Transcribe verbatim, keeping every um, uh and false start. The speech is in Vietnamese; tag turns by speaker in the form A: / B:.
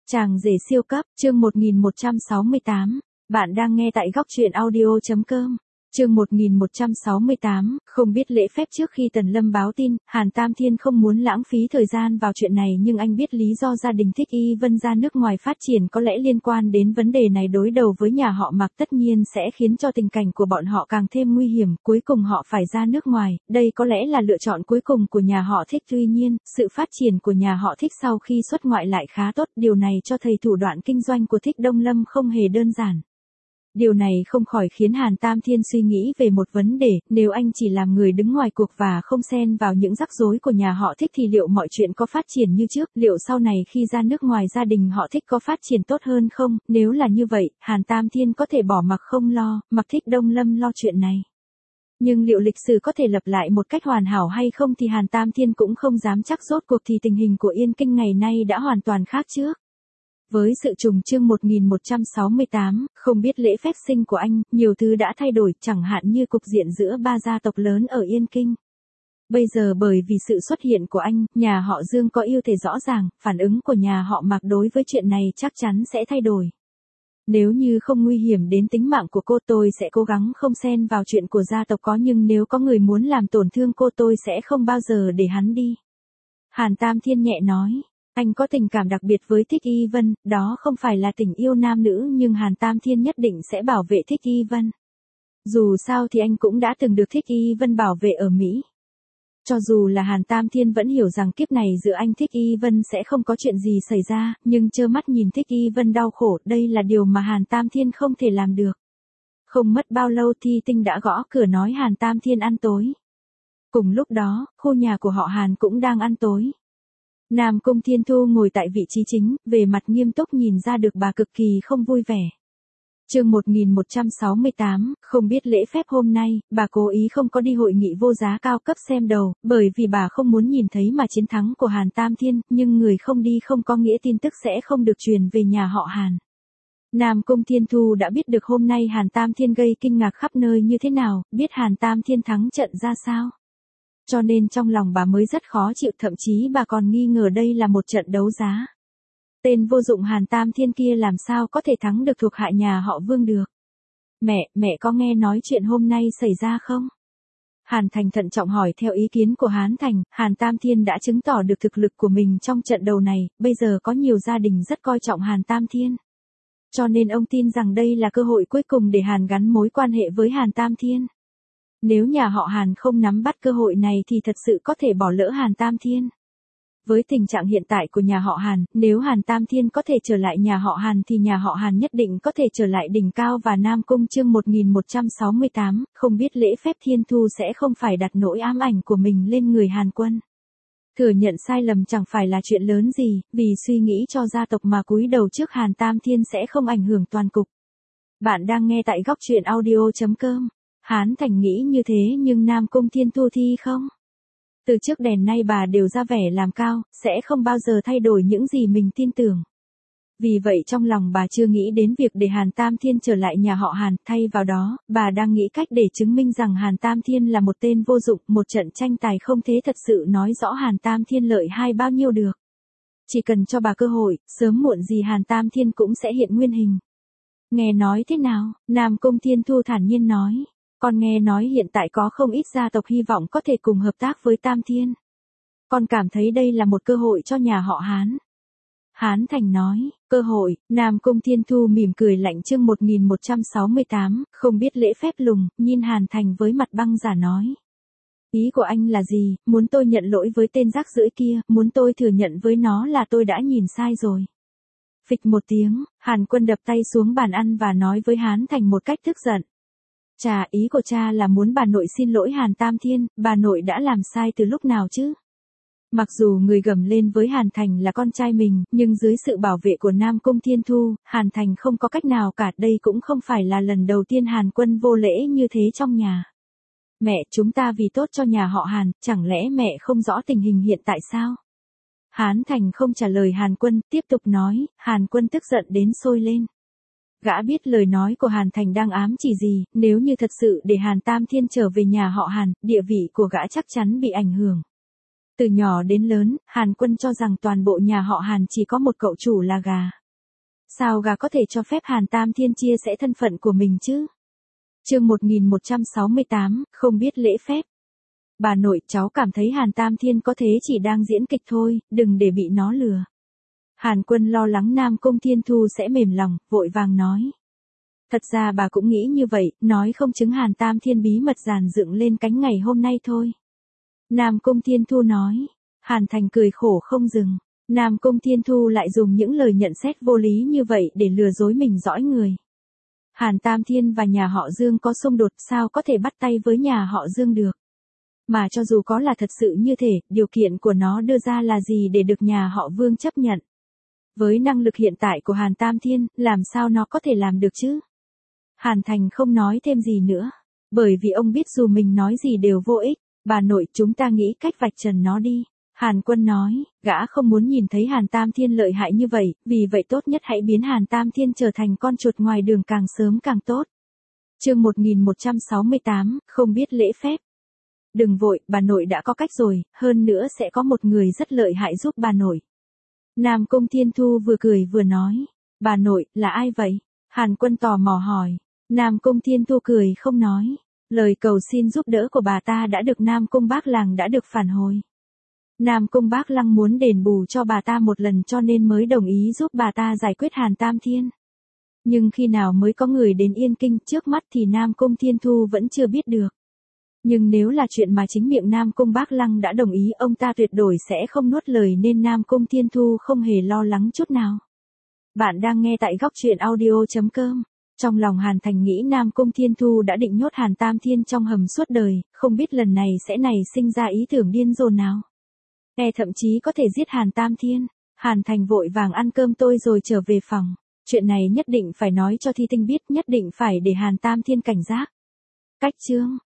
A: Chàng rể siêu cấp, chương một nghìn một trăm sáu mươi tám. Bạn đang nghe tại góc truyện audio chấm com. Chương một nghìn một trăm sáu mươi tám, không biết lễ phép. Trước khi Tần Lâm báo tin, Hàn Tam Thiên không muốn lãng phí thời gian vào chuyện này, nhưng anh biết lý do gia đình Thích Y Vân ra nước ngoài phát triển có lẽ liên quan đến vấn đề này. Đối đầu với nhà họ Mạc tất nhiên sẽ khiến cho tình cảnh của bọn họ càng thêm nguy hiểm, cuối cùng họ phải ra nước ngoài, đây có lẽ là lựa chọn cuối cùng của nhà họ Thích. Tuy nhiên, sự phát triển của nhà họ Thích sau khi xuất ngoại lại khá tốt, điều này cho thấy thủ đoạn kinh doanh của Thích Đông Lâm không hề đơn giản. Điều này không khỏi khiến Hàn Tam Thiên suy nghĩ về một vấn đề, nếu anh chỉ làm người đứng ngoài cuộc và không xen vào những rắc rối của nhà họ Thích thì liệu mọi chuyện có phát triển như trước, liệu sau này khi ra nước ngoài gia đình họ Thích có phát triển tốt hơn không? Nếu là như vậy, Hàn Tam Thiên có thể bỏ mặc không lo, mặc Thích Đông Lâm lo chuyện này. Nhưng liệu lịch sử có thể lặp lại một cách hoàn hảo hay không thì Hàn Tam Thiên cũng không dám chắc. Rốt cuộc thì tình hình của Yên Kinh ngày nay đã hoàn toàn khác trước. Với sự trùng chương một nghìn một trăm sáu mươi tám, không biết lễ phép sinh của anh, nhiều thứ đã thay đổi, chẳng hạn như cục diện giữa ba gia tộc lớn ở Yên Kinh. Bây giờ bởi vì sự xuất hiện của anh, nhà họ Dương có ưu thế rõ ràng, phản ứng của nhà họ Mạc đối với chuyện này chắc chắn sẽ thay đổi. Nếu như không nguy hiểm đến tính mạng của cô, tôi sẽ cố gắng không xen vào chuyện của gia tộc có, nhưng nếu có người muốn làm tổn thương cô, tôi sẽ không bao giờ để hắn đi. Hàn Tam Thiên nhẹ nói. Anh có tình cảm đặc biệt với Thích Y Vân, đó không phải là tình yêu nam nữ, nhưng Hàn Tam Thiên nhất định sẽ bảo vệ Thích Y Vân. Dù sao thì anh cũng đã từng được Thích Y Vân bảo vệ ở Mỹ. Cho dù là Hàn Tam Thiên vẫn hiểu rằng kiếp này giữa anh Thích Y Vân sẽ không có chuyện gì xảy ra, nhưng trơ mắt nhìn Thích Y Vân đau khổ, đây là điều mà Hàn Tam Thiên không thể làm được. Không mất bao lâu Thi Tinh đã gõ cửa nói Hàn Tam Thiên ăn tối. Cùng lúc đó, khu nhà của họ Hàn cũng đang ăn tối. Nam Cung Thiên Thu ngồi tại vị trí chính, về mặt nghiêm túc, nhìn ra được bà cực kỳ không vui vẻ. Chương một nghìn một trăm sáu mươi tám, không biết lễ phép. Hôm nay, bà cố ý không có đi hội nghị vô giá cao cấp xem đầu, bởi vì bà không muốn nhìn thấy mà chiến thắng của Hàn Tam Thiên, nhưng người không đi không có nghĩa tin tức sẽ không được truyền về nhà họ Hàn. Nam Cung Thiên Thu đã biết được hôm nay Hàn Tam Thiên gây kinh ngạc khắp nơi như thế nào, biết Hàn Tam Thiên thắng trận ra sao. Cho nên trong lòng bà mới rất khó chịu, thậm chí bà còn nghi ngờ đây là một trận đấu giá. Tên vô dụng Hàn Tam Thiên kia làm sao có thể thắng được thuộc hạ nhà họ Vương được. Mẹ, mẹ có nghe nói chuyện hôm nay xảy ra không? Hàn Thành thận trọng hỏi. Theo ý kiến của Hán Thành, Hàn Tam Thiên đã chứng tỏ được thực lực của mình trong trận đầu này, bây giờ có nhiều gia đình rất coi trọng Hàn Tam Thiên. Cho nên ông tin rằng đây là cơ hội cuối cùng để Hàn gắn mối quan hệ với Hàn Tam Thiên. Nếu nhà họ Hàn không nắm bắt cơ hội này thì thật sự có thể bỏ lỡ Hàn Tam Thiên. Với tình trạng hiện tại của nhà họ Hàn, nếu Hàn Tam Thiên có thể trở lại nhà họ Hàn thì nhà họ Hàn nhất định có thể trở lại đỉnh cao. Và Nam Cung chương một nghìn một trăm sáu mươi tám, không biết lễ phép. Thiên Thu sẽ không phải đặt nỗi ám ảnh của mình lên người Hàn Quân. Thừa nhận sai lầm chẳng phải là chuyện lớn gì, vì suy nghĩ cho gia tộc mà cúi đầu trước Hàn Tam Thiên sẽ không ảnh hưởng toàn cục. Bạn đang nghe tại góc truyện audio chấm com. Hán Thành nghĩ như thế, nhưng Nam Cung Thiên Thu thì không. Từ trước đến nay bà đều ra vẻ làm cao, sẽ không bao giờ thay đổi những gì mình tin tưởng. Vì vậy trong lòng bà chưa nghĩ đến việc để Hàn Tam Thiên trở lại nhà họ Hàn, thay vào đó, bà đang nghĩ cách để chứng minh rằng Hàn Tam Thiên là một tên vô dụng, một trận tranh tài không thế thật sự nói rõ Hàn Tam Thiên lợi hai bao nhiêu được. Chỉ cần cho bà cơ hội, sớm muộn gì Hàn Tam Thiên cũng sẽ hiện nguyên hình. Nghe nói thế nào? Nam Cung Thiên Thu thản nhiên nói. Con nghe nói hiện tại có không ít gia tộc hy vọng có thể cùng hợp tác với Tam Thiên. Con cảm thấy đây là một cơ hội cho nhà họ Hán. Hán Thành nói, cơ hội. Nam Cung Thiên Thu mỉm cười lạnh. Chương một nghìn một trăm sáu mươi tám, không biết lễ phép. Lùng, nhìn Hàn Thành với mặt băng giả nói. Ý của anh là gì, muốn tôi nhận lỗi với tên rác rưởi kia, muốn tôi thừa nhận với nó là tôi đã nhìn sai rồi. Phịch một tiếng, Hàn Quân đập tay xuống bàn ăn và nói với Hán Thành một cách tức giận. Chà, ý của cha là muốn bà nội xin lỗi Hàn Tam Thiên, bà nội đã làm sai từ lúc nào chứ? Mặc dù người gầm lên với Hàn Thành là con trai mình, nhưng dưới sự bảo vệ của Nam Cung Thiên Thu, Hàn Thành không có cách nào cả. Đây cũng không phải là lần đầu tiên Hàn Quân vô lễ như thế trong nhà. Mẹ, chúng ta vì tốt cho nhà họ Hàn, chẳng lẽ mẹ không rõ tình hình hiện tại sao? Hán Thành không trả lời Hàn Quân, tiếp tục nói. Hàn Quân tức giận đến sôi lên. Gã biết lời nói của Hàn Thành đang ám chỉ gì, nếu như thật sự để Hàn Tam Thiên trở về nhà họ Hàn, địa vị của gã chắc chắn bị ảnh hưởng. Từ nhỏ đến lớn, Hàn Quân cho rằng toàn bộ nhà họ Hàn chỉ có một cậu chủ là gà. Sao gà có thể cho phép Hàn Tam Thiên chia sẻ thân phận của mình chứ? Chương một nghìn một trăm sáu mươi tám, không biết lễ phép. Bà nội, cháu cảm thấy Hàn Tam Thiên có thế chỉ đang diễn kịch thôi, đừng để bị nó lừa. Hàn Quân lo lắng Nam Cung Thiên Thu sẽ mềm lòng, vội vàng nói. Thật ra bà cũng nghĩ như vậy, nói không chứng Hàn Tam Thiên bí mật dàn dựng lên cánh ngày hôm nay thôi. Nam Cung Thiên Thu nói. Hàn Thành cười khổ không dừng. Nam Cung Thiên Thu lại dùng những lời nhận xét vô lý như vậy để lừa dối mình dõi người. Hàn Tam Thiên và nhà họ Dương có xung đột, sao có thể bắt tay với nhà họ Dương được. Mà cho dù có là thật sự như thế, điều kiện của nó đưa ra là gì để được nhà họ Vương chấp nhận. Với năng lực hiện tại của Hàn Tam Thiên, làm sao nó có thể làm được chứ? Hàn Thành không nói thêm gì nữa. Bởi vì ông biết dù mình nói gì đều vô ích. Bà nội, chúng ta nghĩ cách vạch trần nó đi. Hàn Quân nói, gã không muốn nhìn thấy Hàn Tam Thiên lợi hại như vậy, vì vậy tốt nhất hãy biến Hàn Tam Thiên trở thành con chuột ngoài đường càng sớm càng tốt. Chương một nghìn một trăm sáu mươi tám, không biết lễ phép. Đừng vội, bà nội đã có cách rồi, hơn nữa sẽ có một người rất lợi hại giúp bà nội. Nam Cung Thiên Thu vừa cười vừa nói, bà nội, là ai vậy? Hàn Quân tò mò hỏi. Nam Cung Thiên Thu cười không nói. Lời cầu xin giúp đỡ của bà ta đã được Nam Cung Bác Lăng đã được phản hồi. Nam Cung Bác Lăng muốn đền bù cho bà ta một lần cho nên mới đồng ý giúp bà ta giải quyết Hàn Tam Thiên. Nhưng khi nào mới có người đến Yên Kinh trước mắt thì Nam Cung Thiên Thu vẫn chưa biết được. Nhưng nếu là chuyện mà chính miệng Nam Cung Bác Lăng đã đồng ý, ông ta tuyệt đối sẽ không nuốt lời nên Nam Cung Thiên Thu không hề lo lắng chút nào. Bạn đang nghe tại góc truyện audio chấm com. Trong lòng Hàn Thành nghĩ Nam Cung Thiên Thu đã định nhốt Hàn Tam Thiên trong hầm suốt đời, không biết lần này sẽ nảy sinh ra ý tưởng điên rồ nào. E thậm chí có thể giết Hàn Tam Thiên. Hàn Thành vội vàng ăn cơm tôi rồi trở về phòng. Chuyện này nhất định phải nói cho Thi Tinh biết, nhất định phải để Hàn Tam Thiên cảnh giác. Cách chương